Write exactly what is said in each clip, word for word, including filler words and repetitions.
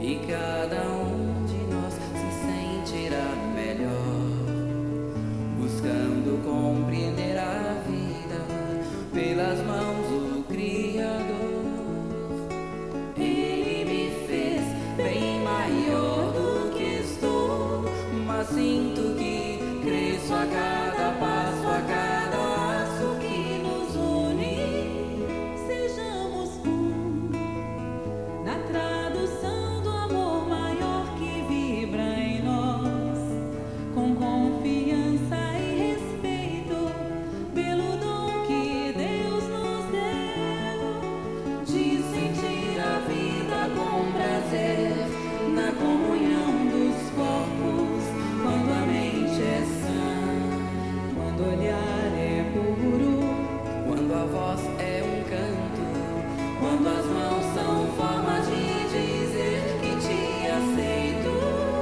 e cada um de nós se sentirá melhor, buscando compreender a vida pelas mãos do Criador. Ele me fez bem maior do que estou, mas sinto que cresço a cada passo, a cada laço que nos une. Sejamos um, na tradução do amor maior que vibra em nós, com confiança e respeito pelo dom que Deus nos deu, de sentir a vida com prazer na comunhão dos corpos, quando a mente é sã, quando o olhar é puro, Quando a voz é um canto, quando as mãos são forma de dizer que te aceito.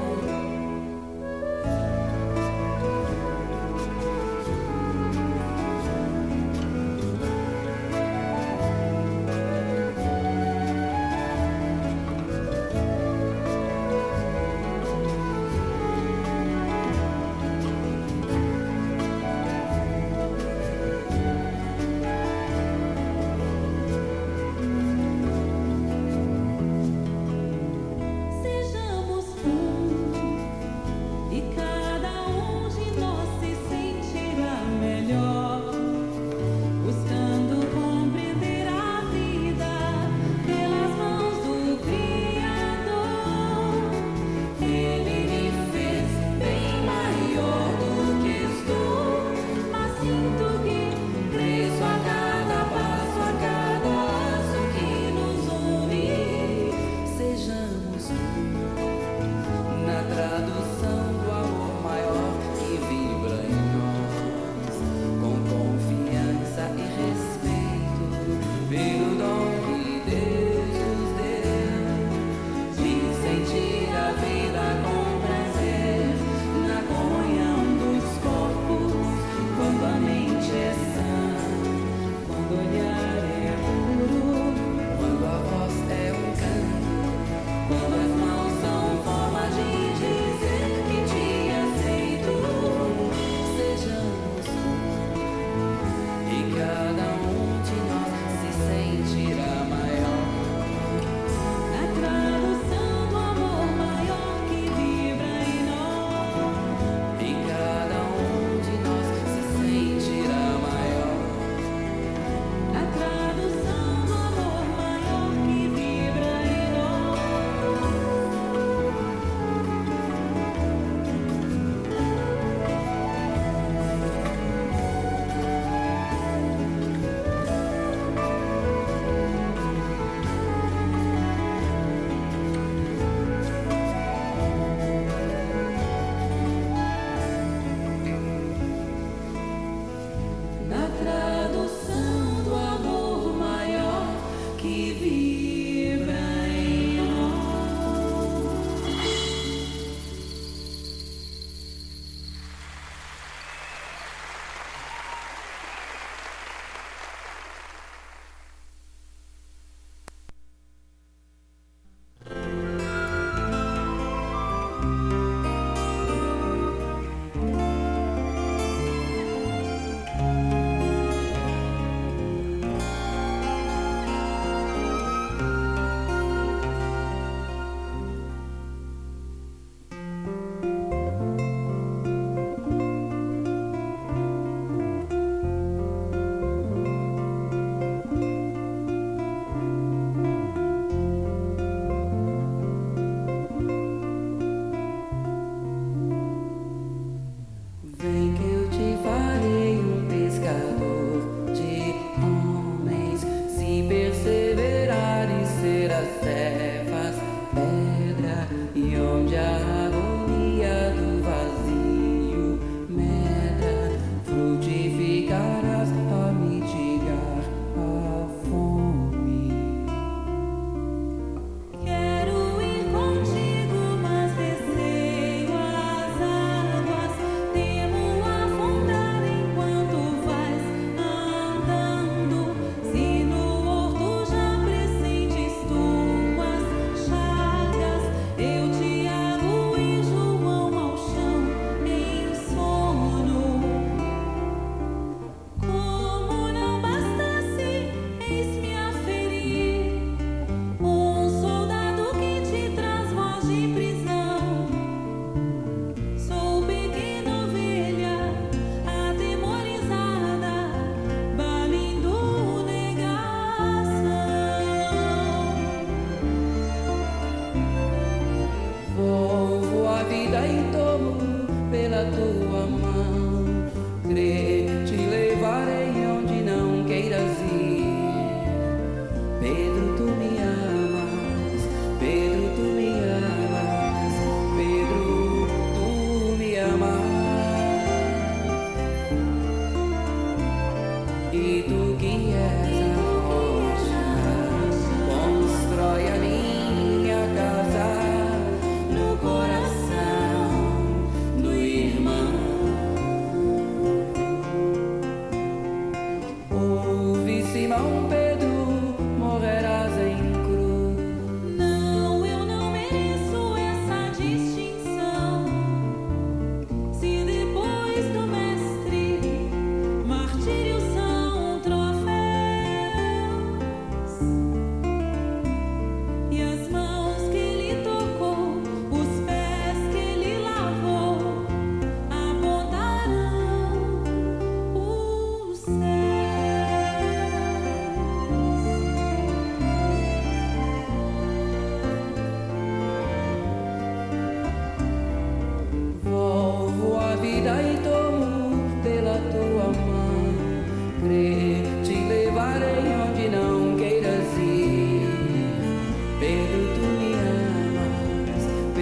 sejamos um, e cada um de nós se sentirá melhor, buscando compreender a vida pelas mãos do Criador. Ele me fez bem maior do que estou, Mas sinto que cresço a cada passo, a cada laço que nos une. Sejamos um, na tradução do amor maior que vibra em nós, com confiança e respeito pelo dom que Deus nos deu, de sentir a vida com prazer na comunhão dos corpos, quando a mente é sã, quando o olhar é puro, quando a voz é um canto, quando as mãos são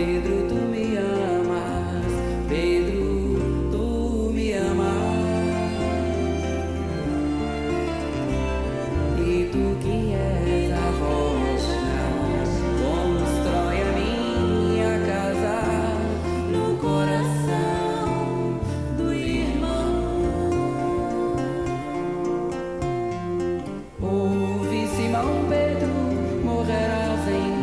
Pedro, tu me amas, Pedro, tu me amas, e tu que és a rocha, constrói a minha casa no coração do irmão. Ouve, Simão Pedro, morrerás em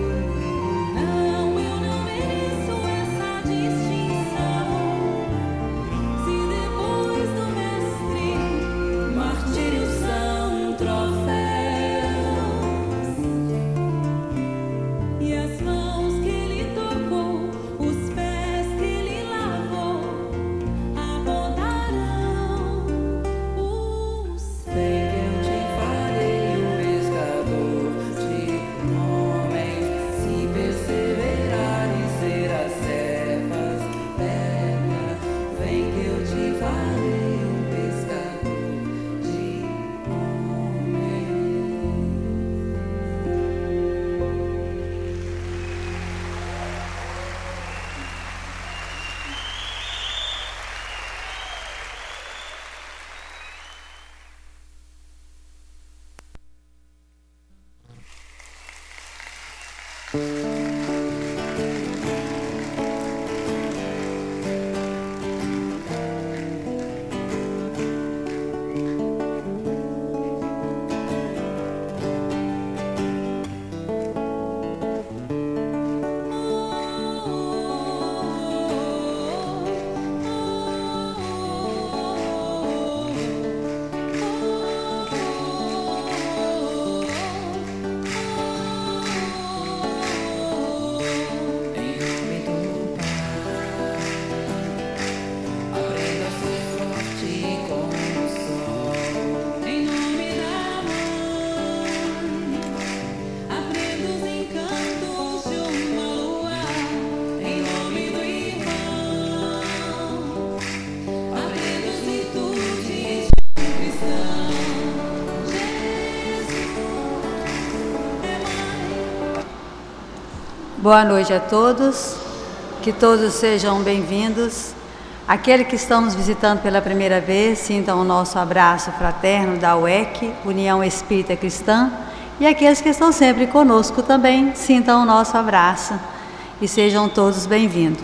Boa noite a todos, que todos sejam bem-vindos. Aqueles que estão nos visitando pela primeira vez, sintam o nosso abraço fraterno da U E C, União Espírita Cristã, e aqueles que estão sempre conosco também, sintam o nosso abraço e sejam todos bem-vindos.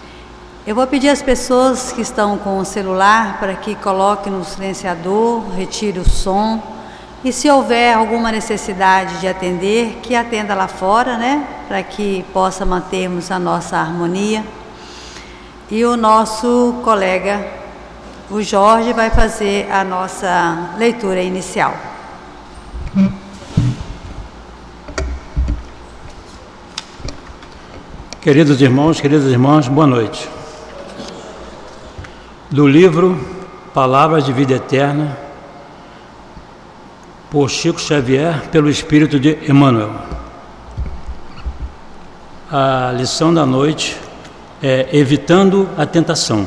Eu vou pedir às pessoas que estão com o celular para que coloquem no silenciador, retire o som, e se houver alguma necessidade de atender, que atenda lá fora, né? Para que possa mantermos a nossa harmonia. E o nosso colega, o Jorge, vai fazer a nossa leitura inicial. Queridos irmãos, queridas irmãs, boa noite. Do livro Palavras de Vida Eterna, por Chico Xavier, pelo Espírito de Emmanuel. A lição da noite é Evitando a Tentação.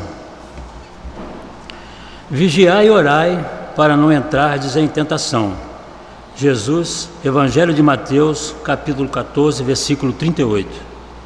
Vigiai e orai para não entrardes em tentação. Jesus, Evangelho de Mateus, capítulo quatorze, versículo trinta e oito.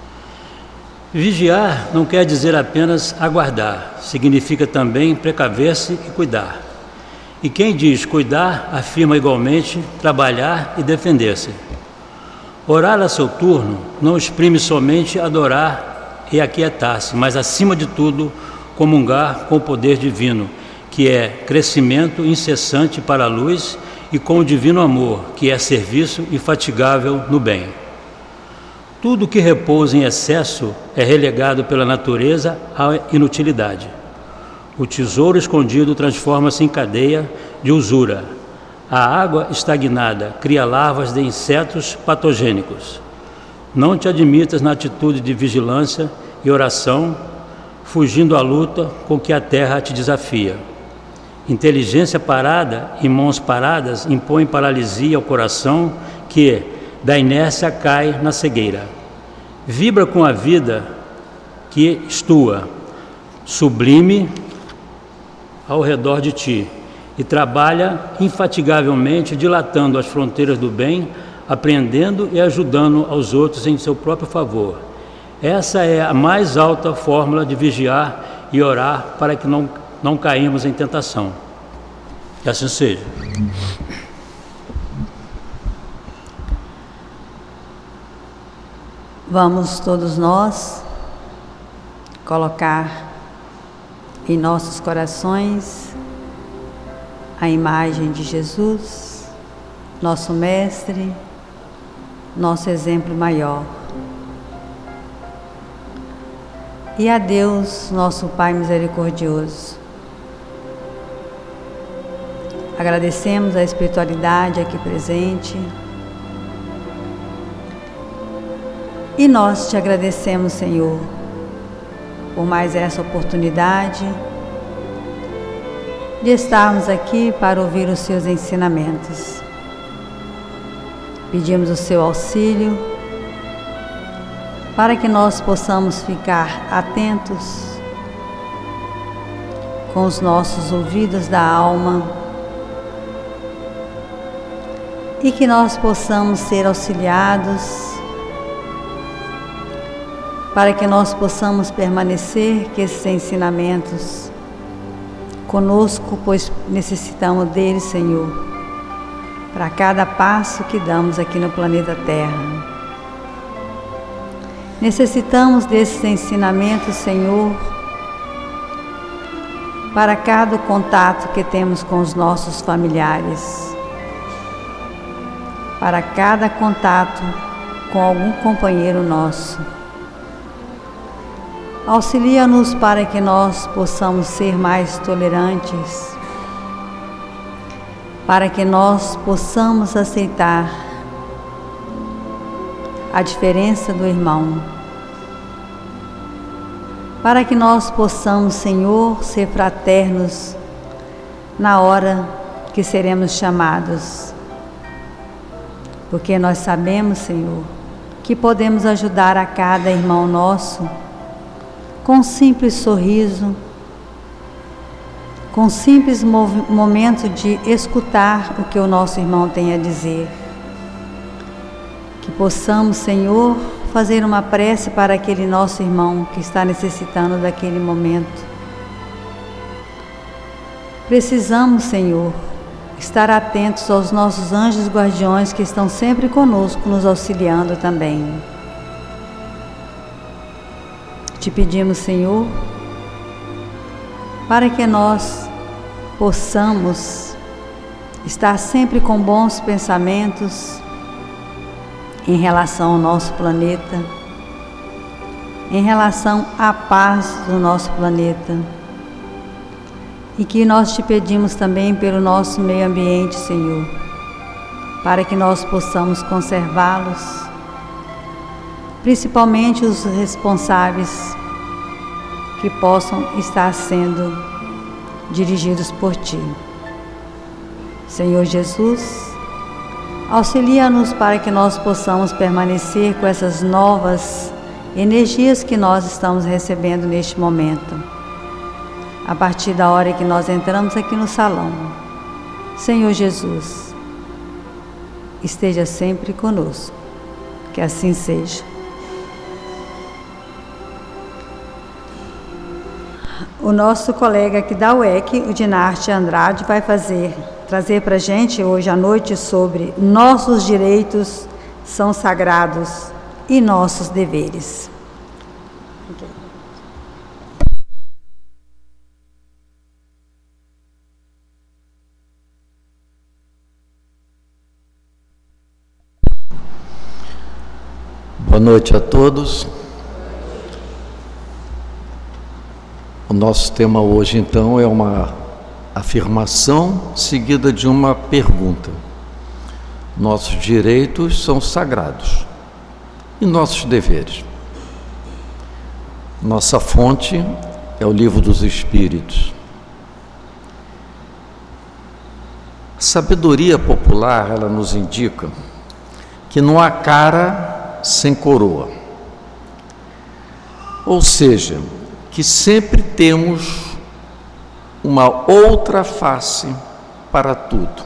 Vigiar não quer dizer apenas aguardar, significa também precaver-se e cuidar. E quem diz cuidar, afirma igualmente trabalhar e defender-se. Orar a seu turno não exprime somente adorar e aquietar-se, mas acima de tudo comungar com o poder divino, que é crescimento incessante para a luz, e com o divino amor, que é serviço infatigável no bem. Tudo que repousa em excesso é relegado pela natureza à inutilidade. O tesouro escondido transforma-se em cadeia de usura. A água estagnada cria larvas de insetos patogênicos. Não te admitas na atitude de vigilância e oração, fugindo à luta com que a terra te desafia. Inteligência parada e mãos paradas impõem paralisia ao coração que, da inércia, cai na cegueira. Vibra com a vida que estua, sublime ao redor de ti, e trabalha infatigavelmente dilatando as fronteiras do bem, aprendendo e ajudando aos outros em seu próprio favor. Essa é a mais alta fórmula de vigiar e orar para que não, não caímos em tentação. Que assim seja. Vamos todos nós colocar em nossos corações a imagem de Jesus, nosso Mestre, nosso exemplo maior. E a Deus, nosso Pai misericordioso. Agradecemos a espiritualidade aqui presente. E nós te agradecemos, Senhor, por mais essa oportunidade de estarmos aqui para ouvir os seus ensinamentos. Pedimos o seu auxílio para que nós possamos ficar atentos com os nossos ouvidos da alma e que nós possamos ser auxiliados para que nós possamos permanecer com esses ensinamentos conosco, pois necessitamos deles, Senhor, para cada passo que damos aqui no planeta Terra. Necessitamos desses ensinamentos, Senhor, para cada contato que temos com os nossos familiares, para cada contato com algum companheiro nosso. Auxilia-nos para que nós possamos ser mais tolerantes, para que nós possamos aceitar a diferença do irmão, para que nós possamos, Senhor, ser fraternos na hora que seremos chamados, porque nós sabemos, Senhor, que podemos ajudar a cada irmão nosso com um simples sorriso, com um simples momento de escutar o que o nosso irmão tem a dizer. Que possamos, Senhor, fazer uma prece para aquele nosso irmão que está necessitando daquele momento. Precisamos, Senhor, estar atentos aos nossos anjos guardiões que estão sempre conosco, nos auxiliando também. Te pedimos, Senhor, para que nós possamos estar sempre com bons pensamentos em relação ao nosso planeta, em relação à paz do nosso planeta. E que nós te pedimos também pelo nosso meio ambiente, Senhor, para que nós possamos conservá-los, principalmente os responsáveis que possam estar sendo dirigidos por Ti. Senhor Jesus, auxilia-nos para que nós possamos permanecer com essas novas energias que nós estamos recebendo neste momento, a partir da hora que nós entramos aqui no salão. Senhor Jesus, esteja sempre conosco, que assim seja. O nosso colega aqui da U E C, o Dinarte Andrade, vai fazer, trazer para a gente hoje à noite sobre nossos direitos são sagrados e nossos deveres. Okay. Boa noite a todos. O nosso tema hoje, então, é uma afirmação seguida de uma pergunta. Nossos direitos são sagrados e nossos deveres. Nossa fonte é o Livro dos Espíritos. A sabedoria popular, ela nos indica que não há cara sem coroa. Ou seja, que sempre temos uma outra face para tudo.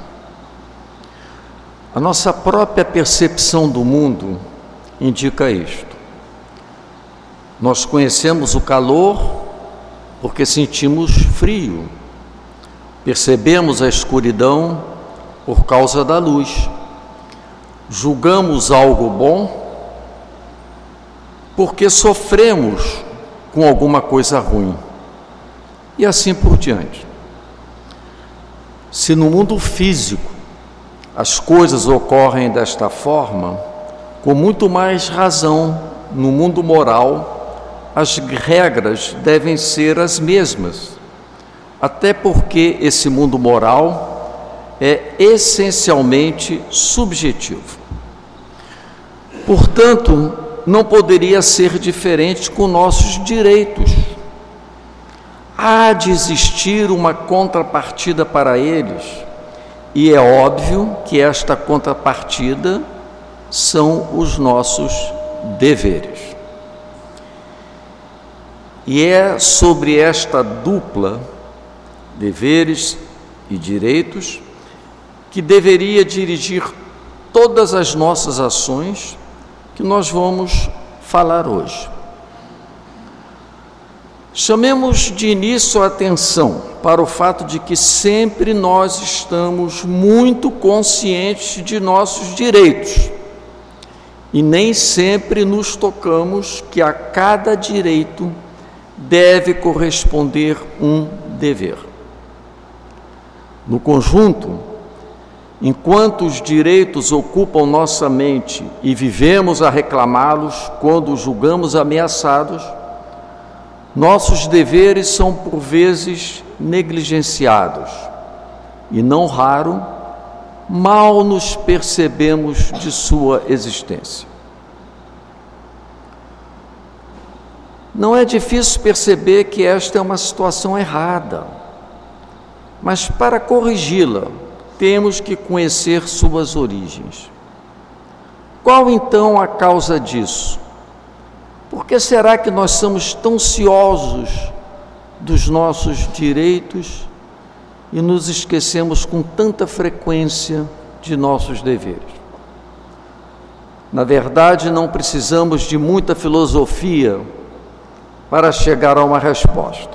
A nossa própria percepção do mundo indica isto. Nós conhecemos o calor porque sentimos frio. Percebemos a escuridão por causa da luz. Julgamos algo bom porque sofremos com alguma coisa ruim. E assim por diante. Se no mundo físico as coisas ocorrem desta forma, com muito mais razão, no mundo moral, as regras devem ser as mesmas, até porque esse mundo moral é essencialmente subjetivo. Portanto, não poderia ser diferente com nossos direitos. Há de existir uma contrapartida para eles, e é óbvio que esta contrapartida são os nossos deveres. E é sobre esta dupla, deveres e direitos, que deveria dirigir todas as nossas ações que nós vamos falar hoje. Chamemos de início a atenção para o fato de que sempre nós estamos muito conscientes de nossos direitos e nem sempre nos tocamos que a cada direito deve corresponder um dever. No conjunto, enquanto os direitos ocupam nossa mente e vivemos a reclamá-los quando os julgamos ameaçados, nossos deveres são por vezes negligenciados e, não raro, mal nos percebemos de sua existência. Não é difícil perceber que esta é uma situação errada, mas para corrigi-la, temos que conhecer suas origens. Qual então a causa disso? Por que será que nós somos tão ciosos dos nossos direitos e nos esquecemos com tanta frequência de nossos deveres? Na verdade, não precisamos de muita filosofia para chegar a uma resposta.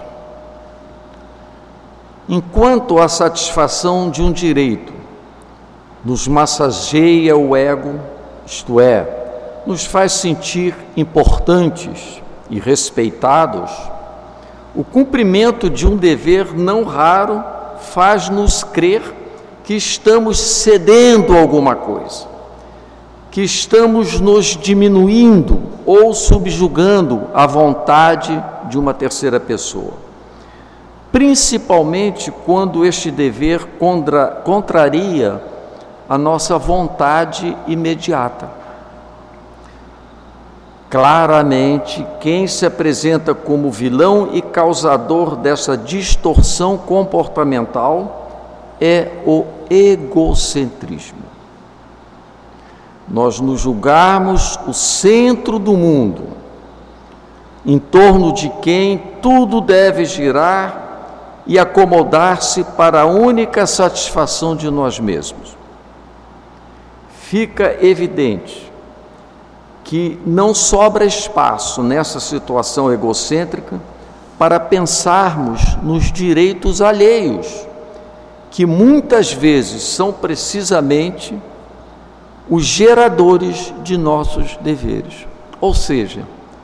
Enquanto a satisfação de um direito nos massageia o ego, isto é, nos faz sentir importantes e respeitados, o cumprimento de um dever não raro faz-nos crer que estamos cedendo alguma coisa, que estamos nos diminuindo ou subjugando a vontade de uma terceira pessoa, principalmente quando este dever contra, contraria a nossa vontade imediata. Claramente, quem se apresenta como vilão e causador dessa distorção comportamental é o egocentrismo. Nós nos julgarmos o centro do mundo, em torno de quem tudo deve girar e acomodar-se para a única satisfação de nós mesmos. Fica evidente que não sobra espaço nessa situação egocêntrica para pensarmos nos direitos alheios, que muitas vezes são precisamente os geradores de nossos deveres. Ou seja,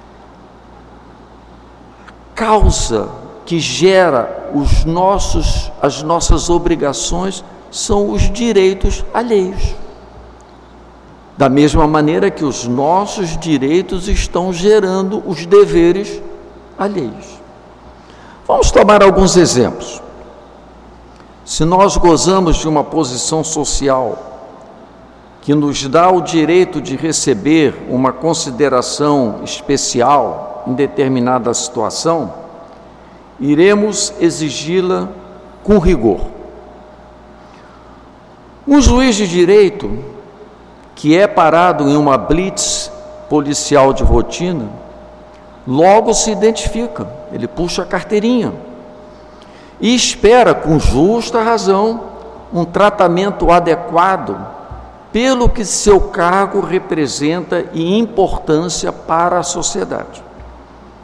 a causa que gera os nossos, as nossas obrigações são os direitos alheios. Da mesma maneira que os nossos direitos estão gerando os deveres alheios. Vamos tomar alguns exemplos. Se nós gozamos de uma posição social que nos dá o direito de receber uma consideração especial em determinada situação, iremos exigi-la com rigor. Um juiz de direito que é parado em uma blitz policial de rotina, logo se identifica, ele puxa a carteirinha e espera, com justa razão, um tratamento adequado pelo que seu cargo representa e importância para a sociedade.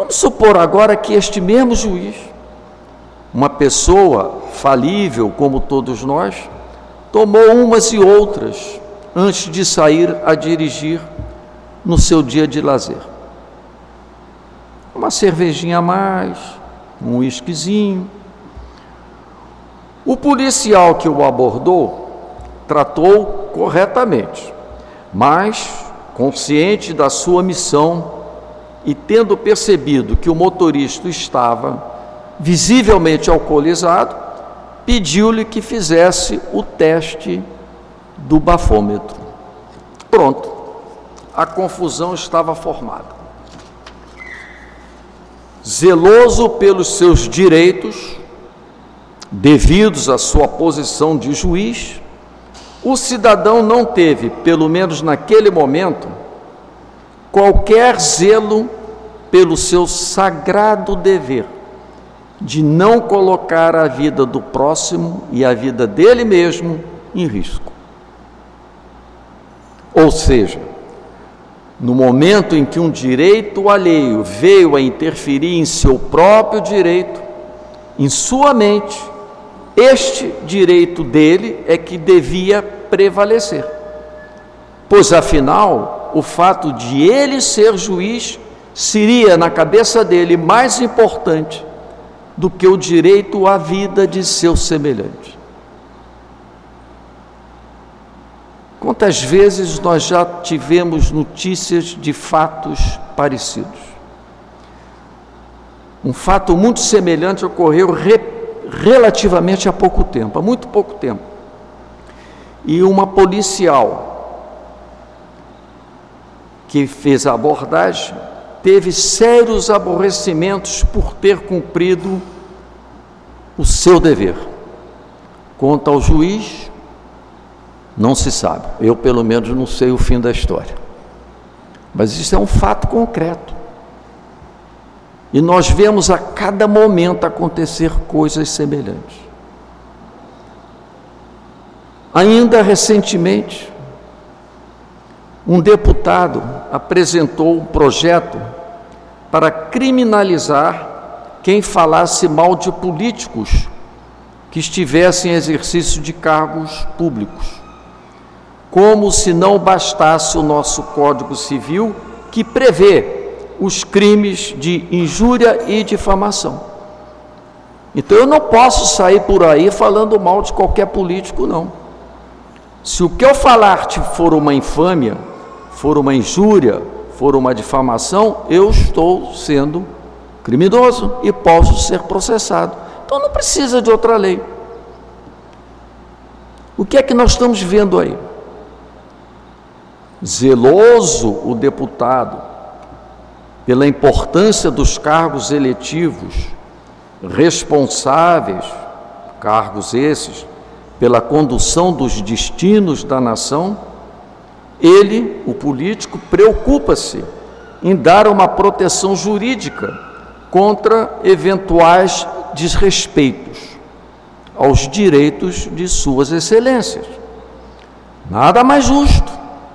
Vamos supor agora que este mesmo juiz, uma pessoa falível como todos nós, tomou umas e outras antes de sair a dirigir no seu dia de lazer. Uma cervejinha a mais, um whiskyzinho. O policial que o abordou tratou corretamente, mas, consciente da sua missão e tendo percebido que o motorista estava visivelmente alcoolizado, pediu-lhe que fizesse o teste do bafômetro. Pronto, a confusão estava formada. Zeloso pelos seus direitos, devidos à sua posição de juiz, o cidadão não teve, pelo menos naquele momento, qualquer zelo pelo seu sagrado dever de não colocar a vida do próximo e a vida dele mesmo em risco. Ou seja, no momento em que um direito alheio veio a interferir em seu próprio direito, em sua mente, este direito dele é que devia prevalecer. Pois, afinal, o fato de ele ser juiz seria, na cabeça dele, mais importante do que o direito à vida de seu semelhante. Quantas vezes nós já tivemos notícias de fatos parecidos? Um fato muito semelhante ocorreu re, relativamente há pouco tempo, há muito pouco tempo. E uma policial que fez a abordagem teve sérios aborrecimentos por ter cumprido o seu dever. Quanto ao juiz, não se sabe. Eu, pelo menos, não sei o fim da história. Mas isso é um fato concreto. E nós vemos a cada momento acontecer coisas semelhantes. Ainda recentemente, um deputado apresentou um projeto para criminalizar quem falasse mal de políticos que estivessem em exercício de cargos públicos. Como se não bastasse o nosso Código Civil, que prevê os crimes de injúria e difamação. Então eu não posso sair por aí falando mal de qualquer político, não. Se o que eu falar for uma infâmia, for uma injúria, for uma difamação, eu estou sendo criminoso e posso ser processado. Então não precisa de outra lei. O que é que nós estamos vendo aí? Zeloso o deputado pela importância dos cargos eletivos, responsáveis, cargos esses, pela condução dos destinos da nação, ele, o político, preocupa-se em dar uma proteção jurídica contra eventuais desrespeitos aos direitos de suas excelências. Nada mais justo.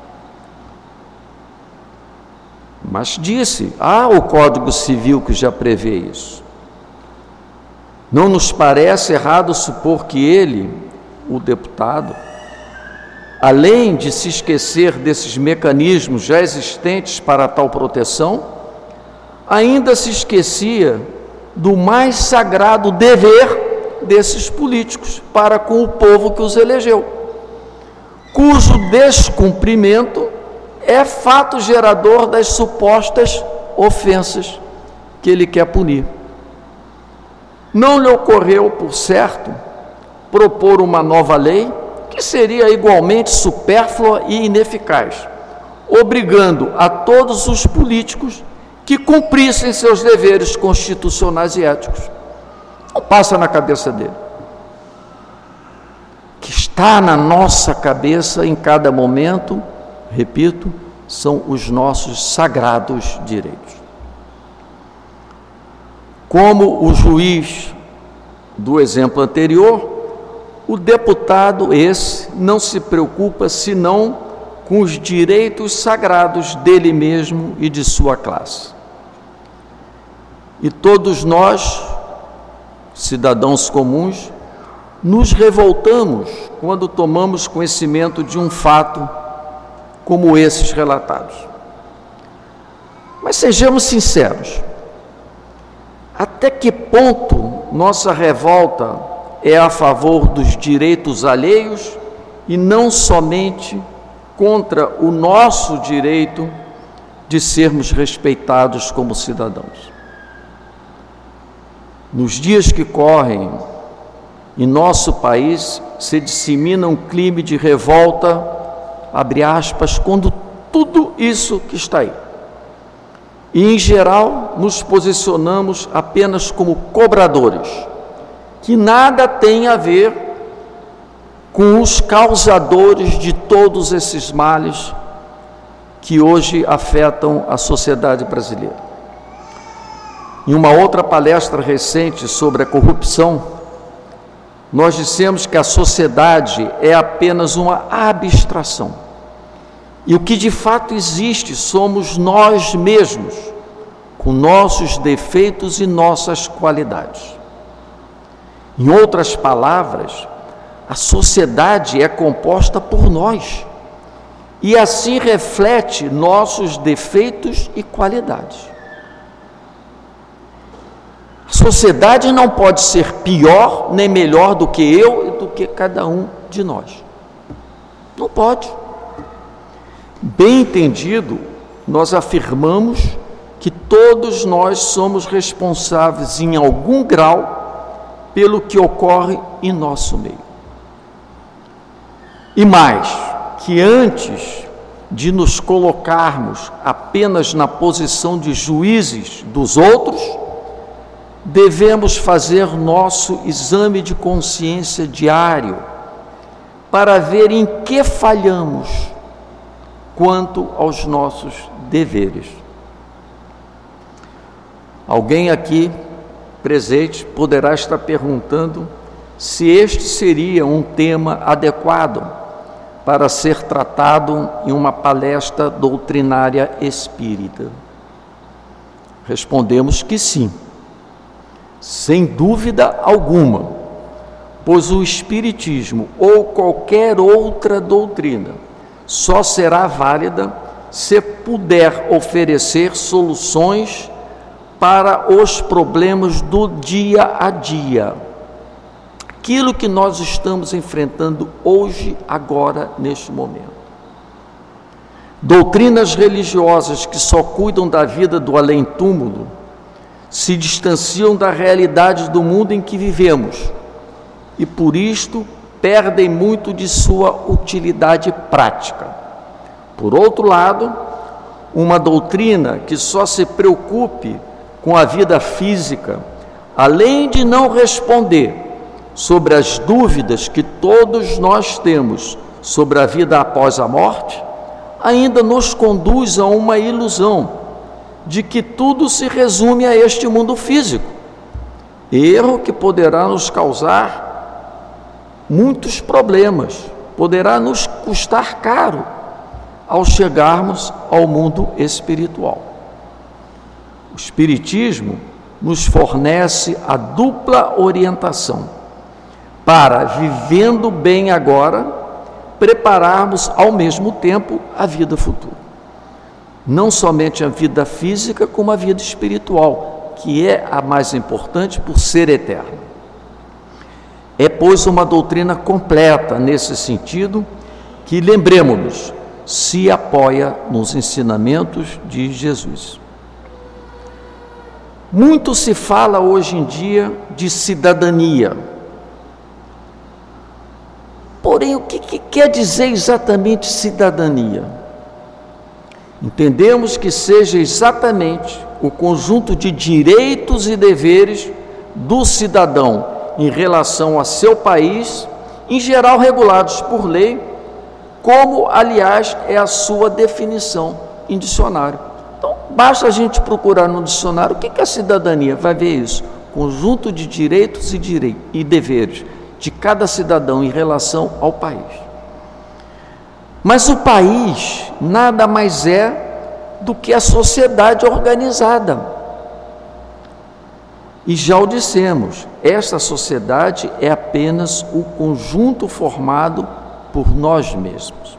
Mas disse, há o Código Civil que já prevê isso. Não nos parece errado supor que ele, o deputado, além de se esquecer desses mecanismos já existentes para tal proteção, ainda se esquecia do mais sagrado dever desses políticos para com o povo que os elegeu, cujo descumprimento é fato gerador das supostas ofensas que ele quer punir. Não lhe ocorreu, por certo, propor uma nova lei que seria igualmente supérflua e ineficaz, obrigando a todos os políticos que cumprissem seus deveres constitucionais e éticos. Não passa na cabeça dele. Que está na nossa cabeça em cada momento, repito, são os nossos sagrados direitos. Como o juiz do exemplo anterior, o deputado esse não se preocupa senão com os direitos sagrados dele mesmo e de sua classe. E todos nós, cidadãos comuns, nos revoltamos quando tomamos conhecimento de um fato como esses relatados. Mas sejamos sinceros, até que ponto nossa revolta é a favor dos direitos alheios e não somente contra o nosso direito de sermos respeitados como cidadãos? Nos dias que correm, em nosso país se dissemina um clima de revolta, abre aspas, quando tudo isso que está aí. E, em geral, nos posicionamos apenas como cobradores, que nada tem a ver com os causadores de todos esses males que hoje afetam a sociedade brasileira. Em uma outra palestra recente sobre a corrupção, nós dissemos que a sociedade é apenas uma abstração. E o que de fato existe somos nós mesmos, com nossos defeitos e nossas qualidades. Em outras palavras, a sociedade é composta por nós, e assim reflete nossos defeitos e qualidades. A sociedade não pode ser pior nem melhor do que eu e do que cada um de nós. Não pode. Bem entendido, nós afirmamos que todos nós somos responsáveis em algum grau pelo que ocorre em nosso meio. E mais, que antes de nos colocarmos apenas na posição de juízes dos outros, devemos fazer nosso exame de consciência diário para ver em que falhamos quanto aos nossos deveres. Alguém aqui presente poderá estar perguntando se este seria um tema adequado para ser tratado em uma palestra doutrinária espírita. Respondemos que sim. Sem dúvida alguma, pois o Espiritismo ou qualquer outra doutrina só será válida se puder oferecer soluções para os problemas do dia a dia. Aquilo que nós estamos enfrentando hoje, agora, neste momento. Doutrinas religiosas que só cuidam da vida do além-túmulo se distanciam da realidade do mundo em que vivemos e, por isto, perdem muito de sua utilidade prática. Por outro lado, uma doutrina que só se preocupe com a vida física, além de não responder sobre as dúvidas que todos nós temos sobre a vida após a morte, ainda nos conduz a uma ilusão de que tudo se resume a este mundo físico, erro que poderá nos causar muitos problemas, poderá nos custar caro ao chegarmos ao mundo espiritual. O Espiritismo nos fornece a dupla orientação para, vivendo bem agora, prepararmos ao mesmo tempo a vida futura. Não somente a vida física, como a vida espiritual, que é a mais importante por ser eterna. É, pois, uma doutrina completa nesse sentido, que, lembremos-nos, se apoia nos ensinamentos de Jesus. Muito se fala hoje em dia de cidadania. Porém, o que, que quer dizer exatamente cidadania? Entendemos que seja exatamente o conjunto de direitos e deveres do cidadão em relação a seu país, em geral regulados por lei, como, aliás, é a sua definição em dicionário. Então, basta a gente procurar no dicionário o que é cidadania, vai ver isso, conjunto de direitos e, direi- e deveres de cada cidadão em relação ao país. Mas o país nada mais é do que a sociedade organizada. E já o dissemos, esta sociedade é apenas o conjunto formado por nós mesmos.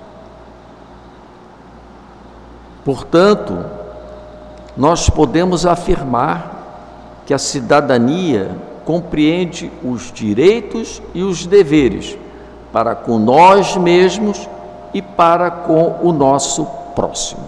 Portanto, nós podemos afirmar que a cidadania compreende os direitos e os deveres para com nós mesmos e para com o nosso próximo.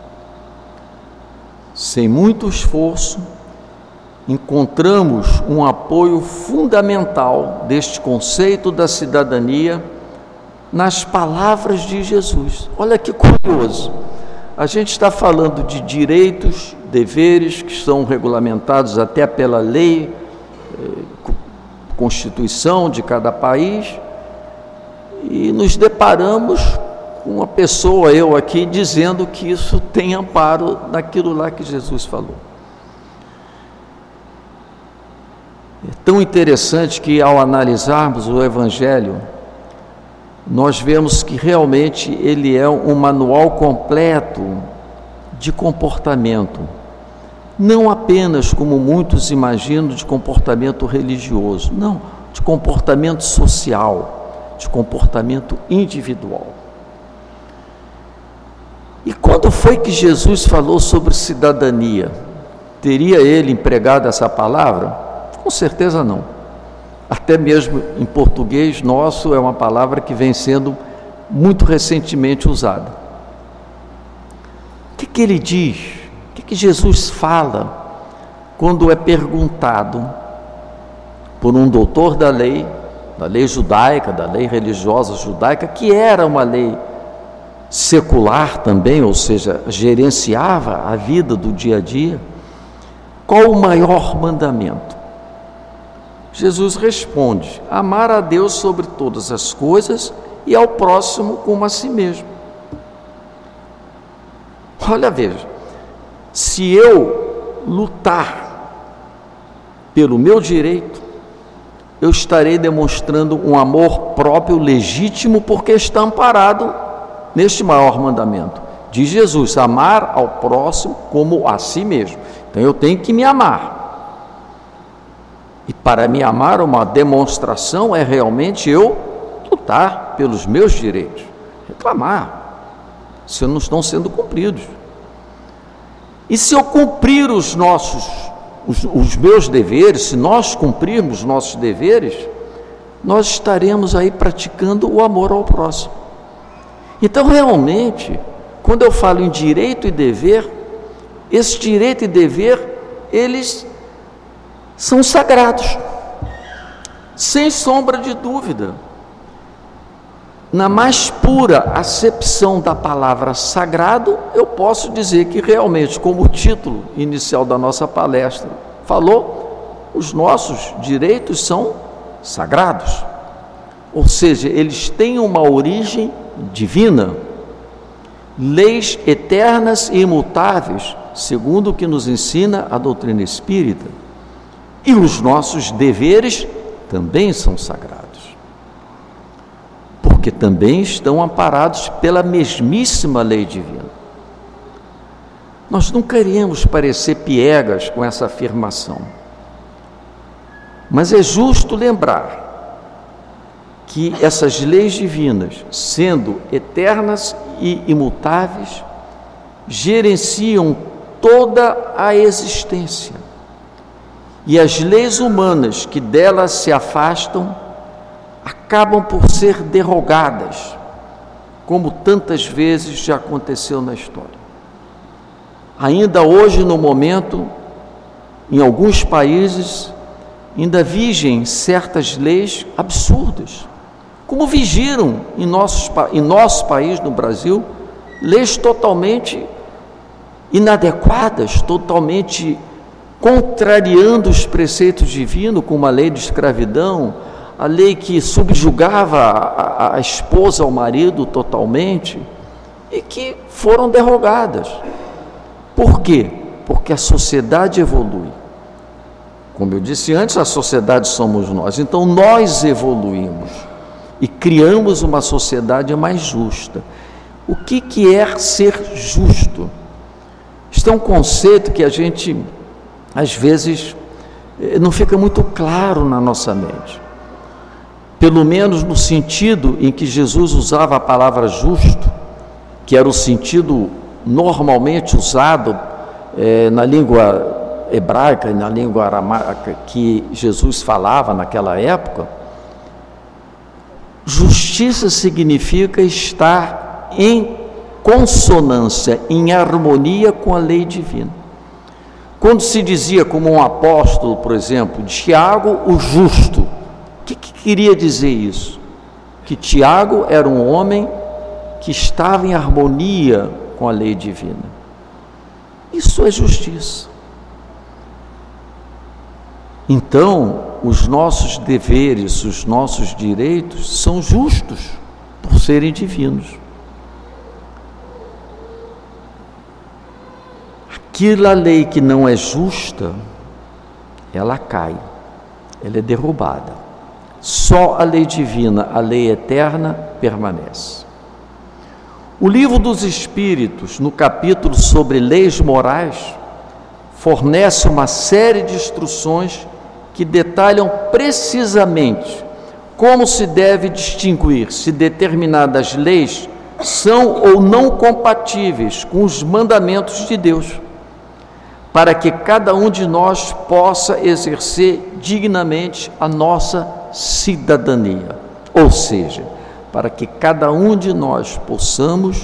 Sem muito esforço, encontramos um apoio fundamental deste conceito da cidadania nas palavras de Jesus. Olha que curioso, a gente está falando de direitos, deveres que são regulamentados até pela lei, eh, Constituição de cada país, e nos deparamos com uma pessoa, eu aqui, dizendo que isso tem amparo naquilo lá que Jesus falou. É tão interessante que, ao analisarmos o Evangelho, nós vemos que realmente ele é um manual completo de comportamento, não apenas, como muitos imaginam, de comportamento religioso, não, de comportamento social, de comportamento individual. E quando foi que Jesus falou sobre cidadania? Teria ele empregado essa palavra? Com certeza não. Até mesmo em português nosso é uma palavra que vem sendo muito recentemente usada. O que, que ele diz? O que, que Jesus fala quando é perguntado por um doutor da lei, da lei judaica, da lei religiosa judaica, que era uma lei secular também, ou seja, gerenciava a vida do dia a dia? Qual o maior mandamento? Jesus responde: amar a Deus sobre todas as coisas e ao próximo como a si mesmo. Olha, veja, se eu lutar pelo meu direito, eu estarei demonstrando um amor próprio legítimo, porque está amparado neste maior mandamento. Diz Jesus, amar ao próximo como a si mesmo. Então eu tenho que me amar. E para me amar, uma demonstração é realmente eu lutar pelos meus direitos, reclamar se não estão sendo cumpridos. E se eu cumprir os nossos, os, os meus deveres, se nós cumprirmos nossos deveres, nós estaremos aí praticando o amor ao próximo. Então, realmente, quando eu falo em direito e dever, esse direito e dever, eles são sagrados, sem sombra de dúvida. Na mais pura acepção da palavra sagrado, eu posso dizer que realmente, como o título inicial da nossa palestra falou, os nossos direitos são sagrados, ou seja, eles têm uma origem divina, leis eternas e imutáveis, segundo o que nos ensina a doutrina espírita. E os nossos deveres também são sagrados, porque também estão amparados pela mesmíssima lei divina. Nós não queremos parecer piegas com essa afirmação, mas é justo lembrar que essas leis divinas, sendo eternas e imutáveis, gerenciam toda a existência. E as leis humanas que delas se afastam acabam por ser derrogadas, como tantas vezes já aconteceu na história. Ainda hoje, no momento, em alguns países, ainda vigem certas leis absurdas, como vigiram em, nossos, em nosso país, no Brasil, leis totalmente inadequadas, totalmente contrariando os preceitos divinos, como a lei de escravidão, a lei que subjugava a, a, a esposa ao marido totalmente, e que foram derrogadas. Por quê? Porque a sociedade evolui. Como eu disse antes, a sociedade somos nós, então nós evoluímos e criamos uma sociedade mais justa. O que, que é ser justo? Este é um conceito que a gente às vezes não fica muito claro na nossa mente. Pelo menos no sentido em que Jesus usava a palavra justo, que era o sentido normalmente usado é, na língua hebraica e na língua aramaica que Jesus falava naquela época. Justiça significa estar em consonância, em harmonia com a lei divina. Quando se dizia como um apóstolo, por exemplo, Tiago o justo, o que, que queria dizer isso? Que Tiago era um homem que estava em harmonia com a lei divina. Isso é justiça. Então, os nossos deveres, os nossos direitos são justos por serem divinos. Aquela lei que não é justa, ela cai, ela é derrubada. Só a lei divina, a lei eterna, permanece. O Livro dos Espíritos, no capítulo sobre leis morais, fornece uma série de instruções que detalham precisamente como se deve distinguir se determinadas leis são ou não compatíveis com os mandamentos de Deus, para que cada um de nós possa exercer dignamente a nossa cidadania, ou seja, para que cada um de nós possamos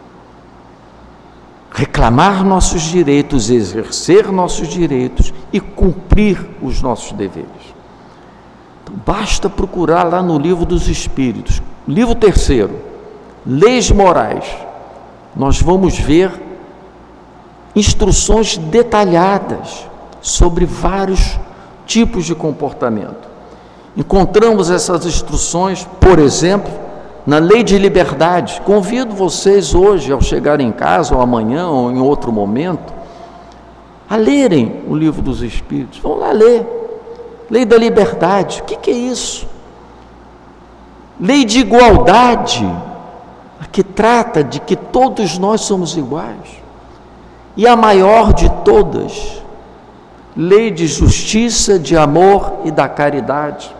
reclamar nossos direitos, exercer nossos direitos e cumprir os nossos deveres. Então, basta procurar lá no Livro dos Espíritos, livro terceiro, Leis Morais, nós vamos ver instruções detalhadas sobre vários tipos de comportamento. Encontramos essas instruções, por exemplo, na Lei de Liberdade. Convido vocês hoje, ao chegarem em casa, ou amanhã, ou em outro momento, a lerem o Livro dos Espíritos. Vão lá ler. Lei da Liberdade, o que, que é isso? Lei de Igualdade, a que trata de que todos nós somos iguais. E a maior de todas, lei de justiça, de amor e da caridade.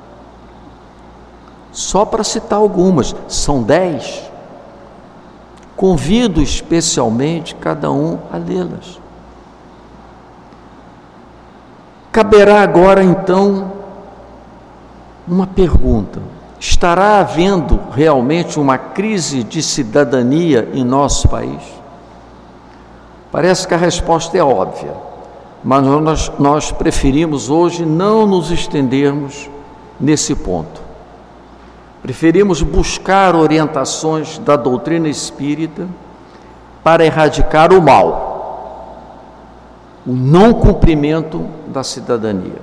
Só para citar algumas, são dez. Convido especialmente cada um a lê-las. Caberá agora então uma pergunta: estará havendo realmente uma crise de cidadania em nosso país? Parece que a resposta é óbvia, mas nós, nós preferimos hoje não nos estendermos nesse ponto. Preferimos buscar orientações da doutrina espírita para erradicar o mal, o não cumprimento da cidadania.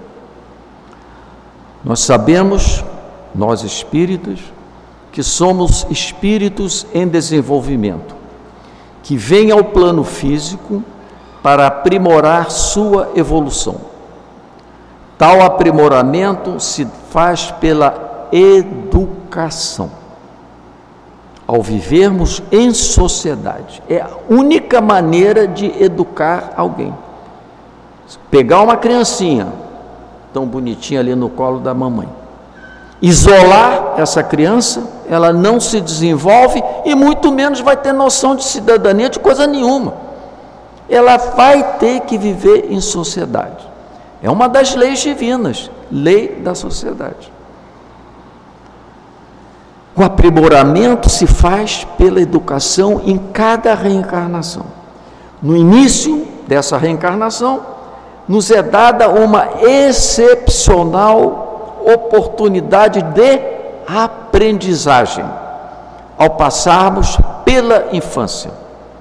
Nós sabemos, nós espíritas, que somos espíritos em desenvolvimento, que vêm ao plano físico para aprimorar sua evolução. Tal aprimoramento se faz pela educação. Ao vivermos em sociedade, é a única maneira de educar alguém. Pegar uma criancinha tão bonitinha ali no colo da mamãe, isolar essa criança, ela não se desenvolve e muito menos vai ter noção de cidadania, de coisa nenhuma. Ela vai ter que viver em sociedade. É uma das leis divinas, lei da sociedade. O aprimoramento se faz pela educação em cada reencarnação. No início dessa reencarnação, nos é dada uma excepcional oportunidade de aprendizagem, ao passarmos pela infância.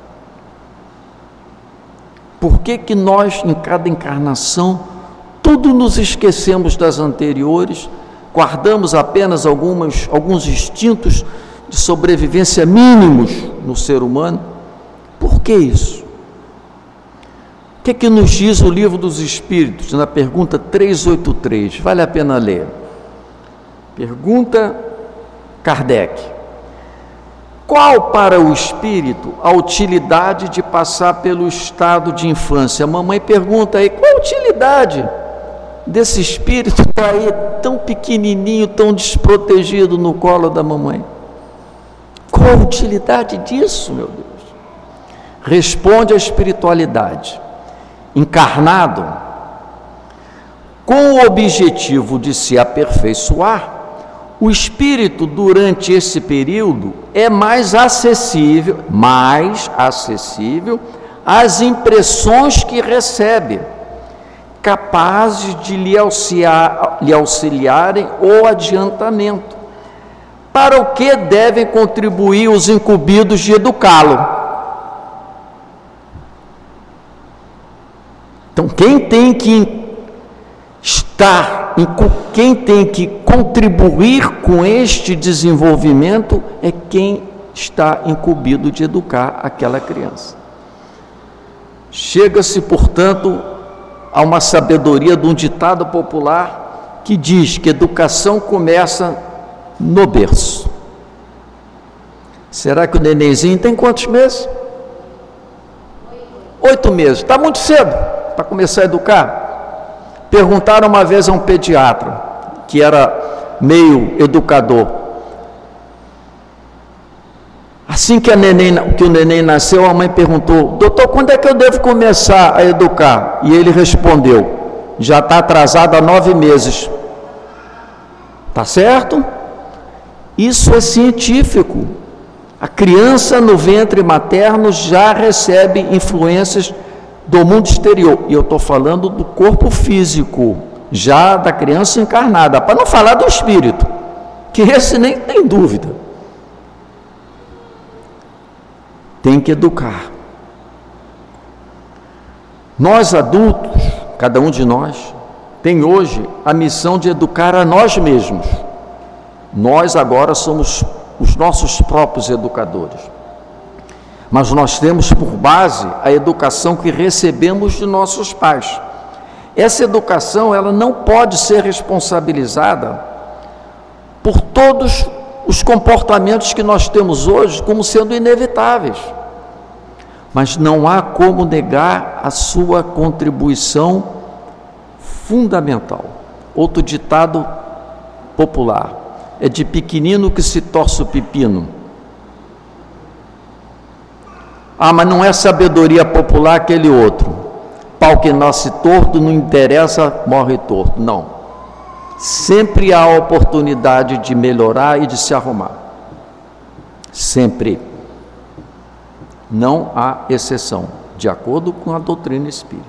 Por que que nós, em cada encarnação, tudo nos esquecemos das anteriores, guardamos apenas algumas, alguns instintos de sobrevivência mínimos no ser humano? Por que isso? O que é que nos diz o Livro dos Espíritos, na pergunta trezentos e oitenta e três? Vale a pena ler. Pergunta Kardec: qual para o espírito a utilidade de passar pelo estado de infância? A mamãe pergunta aí, qual a utilidade desse espírito está aí tão pequenininho, tão desprotegido no colo da mamãe? Qual a utilidade disso, meu Deus? Responde a espiritualidade. Encarnado, com o objetivo de se aperfeiçoar, o espírito durante esse período é mais acessível, mais acessível às impressões que recebe, capazes de lhe, auxiliar, lhe auxiliarem o adiantamento, para o que devem contribuir os incumbidos de educá-lo. Então, quem tem que estar, quem tem que contribuir com este desenvolvimento é quem está incumbido de educar aquela criança. Chega-se, portanto, a uma sabedoria de um ditado popular que diz que educação começa no berço. Será que o nenenzinho tem quantos meses? Oito meses. Está muito cedo para começar a educar? Perguntaram uma vez a um pediatra, que era meio educador. Assim que, a neném, que o neném nasceu, a mãe perguntou: doutor, quando é que eu devo começar a educar? E ele respondeu: já está atrasado há nove meses. Tá certo? Isso é científico. A criança no ventre materno já recebe influências do mundo exterior, e eu estou falando do corpo físico, já da criança encarnada, para não falar do espírito, que esse nem tem dúvida. Tem que educar. Nós adultos, cada um de nós, tem hoje a missão de educar a nós mesmos. Nós agora somos os nossos próprios educadores. Mas nós temos por base a educação que recebemos de nossos pais. Essa educação, ela não pode ser responsabilizada por todos os comportamentos que nós temos hoje como sendo inevitáveis. Mas não há como negar a sua contribuição fundamental. Outro ditado popular: é de pequenino que se torce o pepino. Ah, mas não é sabedoria popular aquele outro. Pau que nasce torto, não interessa, morre torto. Não. Sempre há oportunidade de melhorar e de se arrumar. Sempre. Não há exceção, de acordo com a doutrina espírita.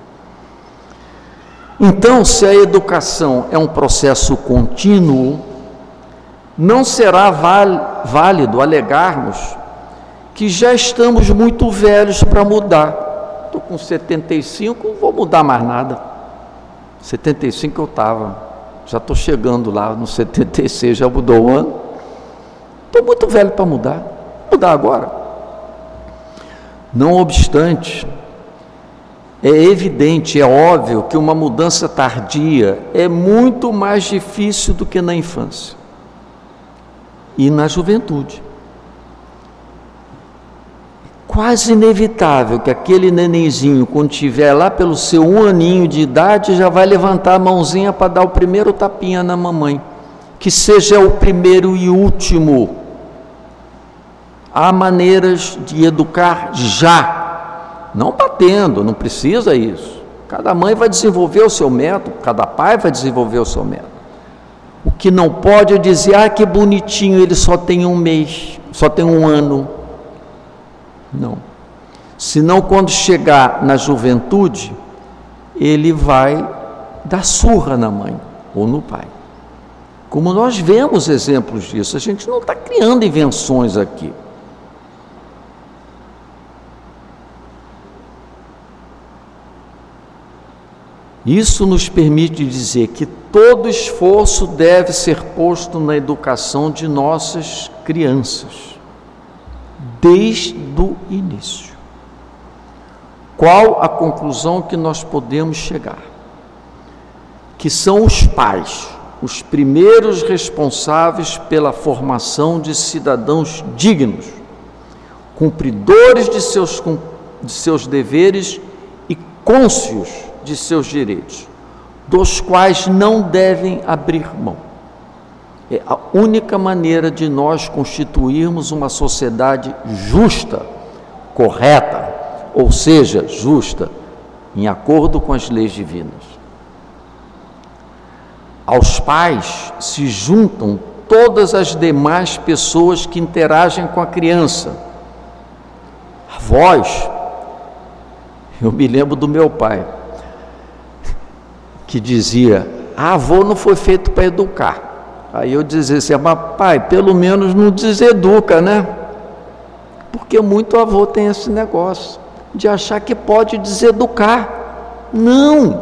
Então, se a educação é um processo contínuo, não será válido alegarmos que já estamos muito velhos para mudar. Estou com setenta e cinco, não vou mudar mais nada. setenta e cinco eu estava, já estou chegando lá no setenta e seis, já mudou o ano. Estou muito velho para mudar. Vou mudar agora. Não obstante, é evidente, é óbvio que uma mudança tardia é muito mais difícil do que na infância e na juventude. Quase inevitável que aquele nenenzinho, quando tiver lá pelo seu um aninho de idade, já vai levantar a mãozinha para dar o primeiro tapinha na mamãe, que seja o primeiro e último. Há maneiras de educar já, não batendo, não precisa isso. Cada mãe vai desenvolver o seu método, cada pai vai desenvolver o seu método. O que não pode é dizer: ah, que bonitinho, ele só tem um mês, só tem um ano. Não. Senão, quando chegar na juventude, ele vai dar surra na mãe ou no pai. Como nós vemos exemplos disso, a gente não está criando invenções aqui. Isso nos permite dizer que todo esforço deve ser posto na educação de nossas crianças, desde o início. Qual a conclusão que nós podemos chegar? Que são os pais os primeiros responsáveis pela formação de cidadãos dignos, cumpridores de seus, de seus deveres e cônscios de seus direitos, dos quais não devem abrir mão. É a única maneira de nós constituirmos uma sociedade justa, correta, ou seja, justa, em acordo com as leis divinas. Aos pais se juntam todas as demais pessoas que interagem com a criança. Avós, eu me lembro do meu pai, que dizia, a avô não foi feito para educar. Aí eu dizia assim, mas pai, pelo menos não deseduca, né? Porque muito avô tem esse negócio de achar que pode deseducar. Não!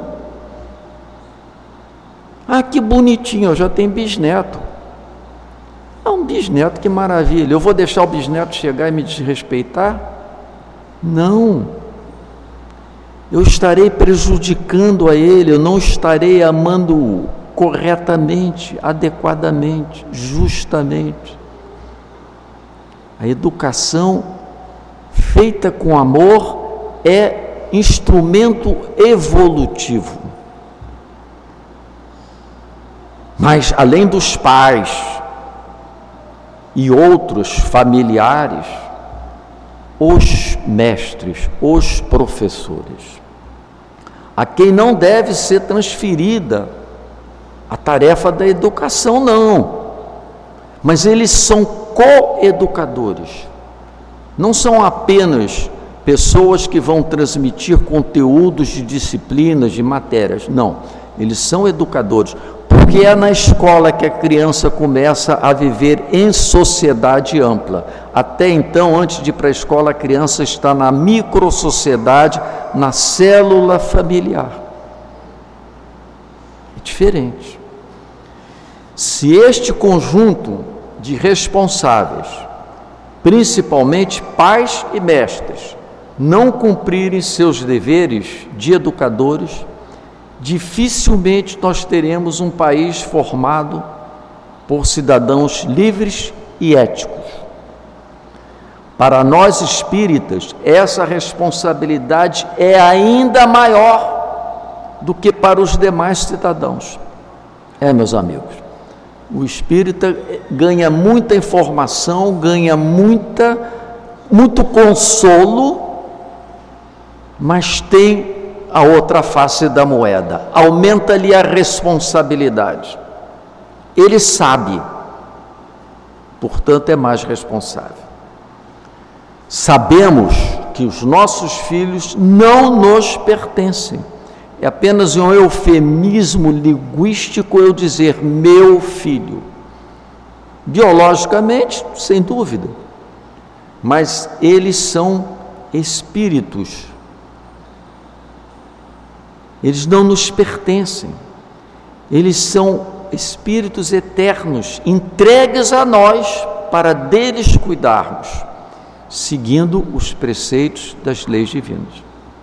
Ah, que bonitinho, eu já tenho bisneto. Ah, um bisneto, que maravilha. Eu vou deixar o bisneto chegar e me desrespeitar? Não. Eu estarei prejudicando a ele, eu não estarei amando-o corretamente, adequadamente, justamente. A educação feita com amor é instrumento evolutivo. Mas além dos pais e outros familiares, os mestres, os professores, a quem não deve ser transferida a tarefa da educação, não, mas eles são coeducadores, não são apenas pessoas que vão transmitir conteúdos de disciplinas, de matérias, não, eles são educadores, porque é na escola que a criança começa a viver em sociedade ampla. Até então, antes de ir para a escola, a criança está na microsociedade, na célula familiar. É diferente. Se este conjunto de responsáveis, principalmente pais e mestres, não cumprirem seus deveres de educadores, dificilmente nós teremos um país formado por cidadãos livres e éticos. Para nós espíritas, essa responsabilidade é ainda maior do que para os demais cidadãos. É, meus amigos, o espírita ganha muita informação, ganha muita, muito consolo, mas tem a outra face da moeda, aumenta-lhe a responsabilidade. Ele sabe, portanto é mais responsável. Sabemos que os nossos filhos não nos pertencem. É apenas um eufemismo linguístico eu dizer meu filho. Biologicamente, sem dúvida, mas eles são espíritos. Eles não nos pertencem, eles são espíritos eternos, entregues a nós para deles cuidarmos, seguindo os preceitos das leis divinas.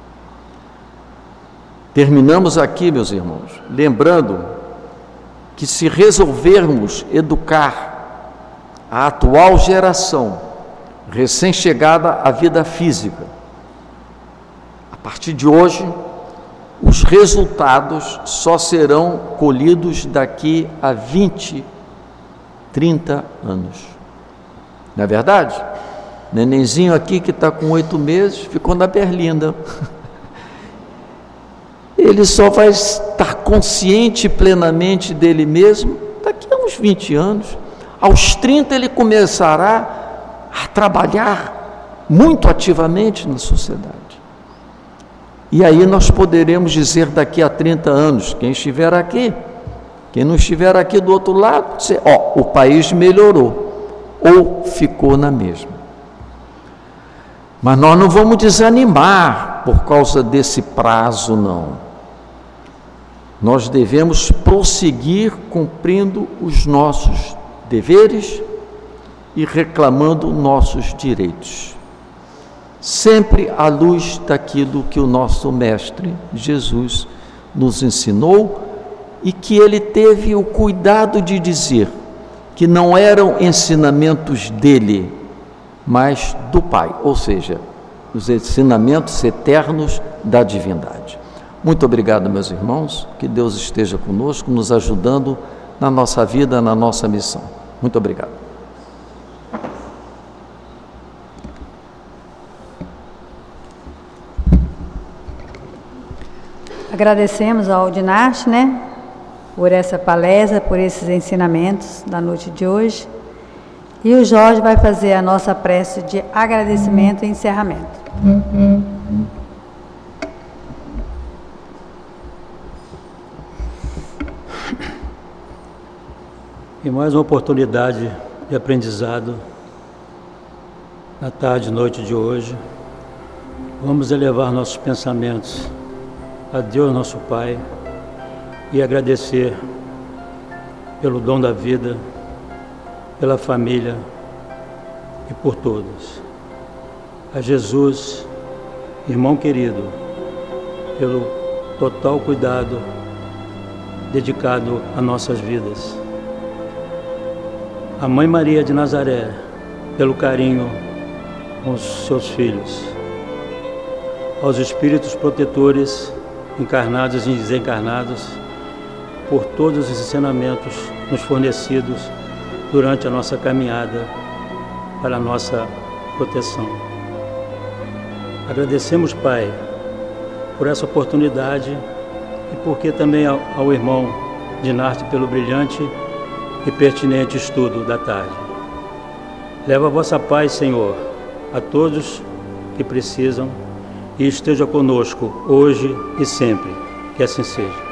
Terminamos aqui, meus irmãos, lembrando que se resolvermos educar a atual geração, recém-chegada à vida física, a partir de hoje, os resultados só serão colhidos daqui a vinte, trinta anos. Não é verdade? Nenenzinho aqui que está com oito meses, ficou na berlinda. Ele só vai estar consciente plenamente dele mesmo daqui a uns vinte anos. Aos trinta ele começará a trabalhar muito ativamente na sociedade. E aí nós poderemos dizer daqui a trinta anos, quem estiver aqui, quem não estiver aqui do outro lado, dizer, ó, o país melhorou, ou ficou na mesma. Mas nós não vamos desanimar por causa desse prazo, não. Nós devemos prosseguir cumprindo os nossos deveres e reclamando nossos direitos. Sempre à luz daquilo que o nosso Mestre Jesus nos ensinou e que ele teve o cuidado de dizer que não eram ensinamentos dele, mas do Pai, ou seja, os ensinamentos eternos da divindade. Muito obrigado, meus irmãos, que Deus esteja conosco, nos ajudando na nossa vida, na nossa missão. Muito obrigado. Agradecemos ao Dinarte, né, por essa palestra, por esses ensinamentos da noite de hoje. E o Jorge vai fazer a nossa prece de agradecimento e encerramento. E mais uma oportunidade de aprendizado na tarde e noite de hoje. Vamos elevar nossos pensamentos a Deus, nosso Pai, e agradecer pelo dom da vida, pela família e por todos. A Jesus, irmão querido, pelo total cuidado dedicado a nossas vidas. A Mãe Maria de Nazaré, pelo carinho com os seus filhos. Aos espíritos protetores, encarnados e desencarnados, por todos os ensinamentos nos fornecidos durante a nossa caminhada para a nossa proteção. Agradecemos, Pai, por essa oportunidade e porque também ao, ao irmão Dinarte pelo brilhante e pertinente estudo da tarde. Leva a vossa paz, Senhor, a todos que precisam e esteja conosco hoje e sempre. Que assim seja.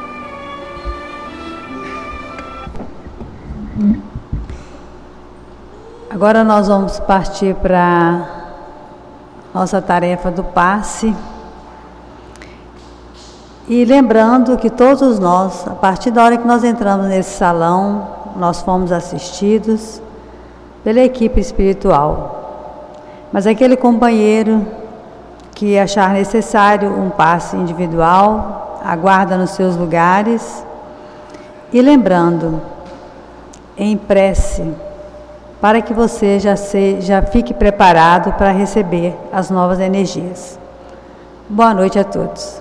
Agora nós vamos partir para nossa tarefa do passe. E lembrando que todos nós, a partir da hora que nós entramos nesse salão, nós fomos assistidos pela equipe espiritual. Mas aquele companheiro que achar necessário um passe individual, aguarda nos seus lugares. E lembrando, em prece, para que você já, se, já fique preparado para receber as novas energias. Boa noite a todos.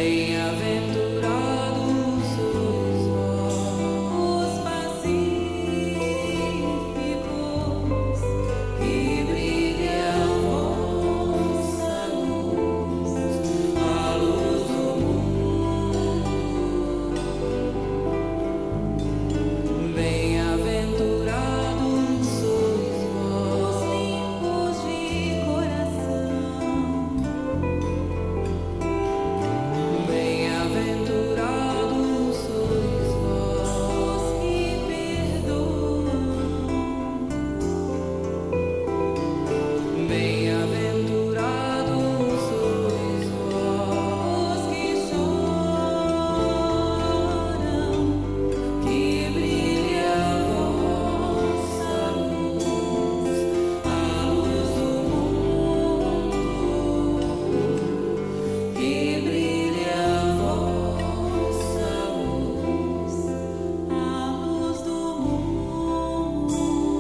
Bem-aventurados sois vós, os pacíficos, que brilhe a vossa luz, a luz do mundo. Bem-aventurados sois os vós, limpos de coração, bem-aventurados sois vós, os que perdoam, bem-aventurados sois vós, os que choram, que brilhe a vossa luz, a luz do mundo, que brilhe a vossa luz. a luz do mundo.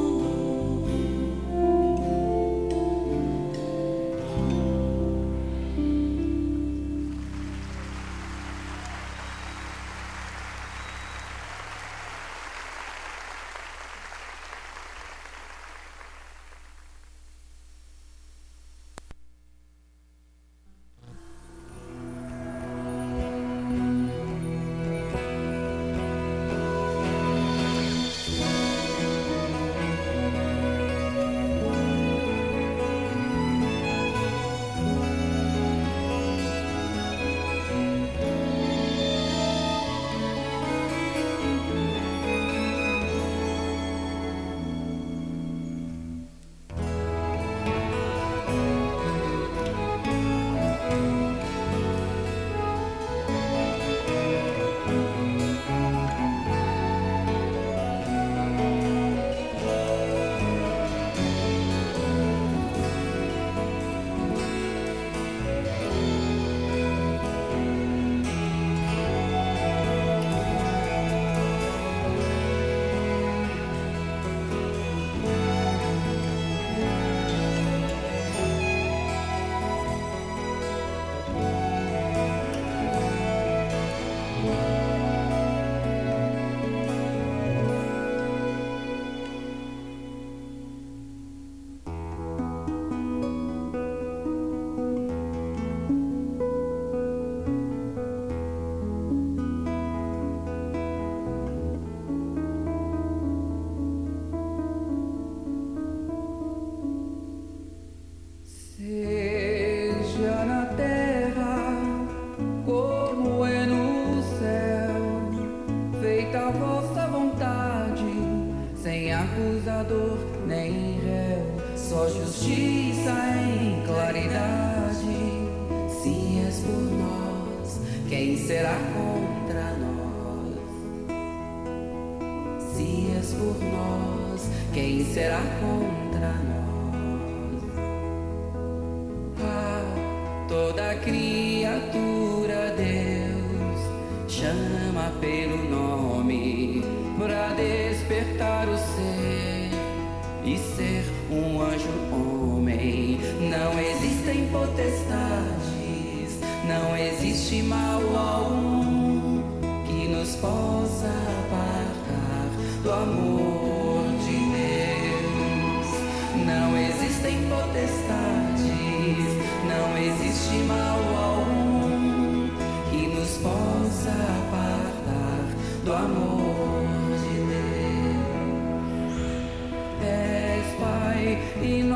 Seja na terra como é no céu, feita a vossa vontade, sem acusador nem réu, só justiça em claridade. Se és por nós, quem será contra nós? Se és por nós, quem será contra nós? Toda criatura Deus chama pelo nome pra despertar o ser e ser um anjo homem. Não existem potestades, não existe mal algum que nos possa apartar do amor de Deus. Não existem potestades, não existe mal algum que nos possa apartar do amor de Deus. És Pai e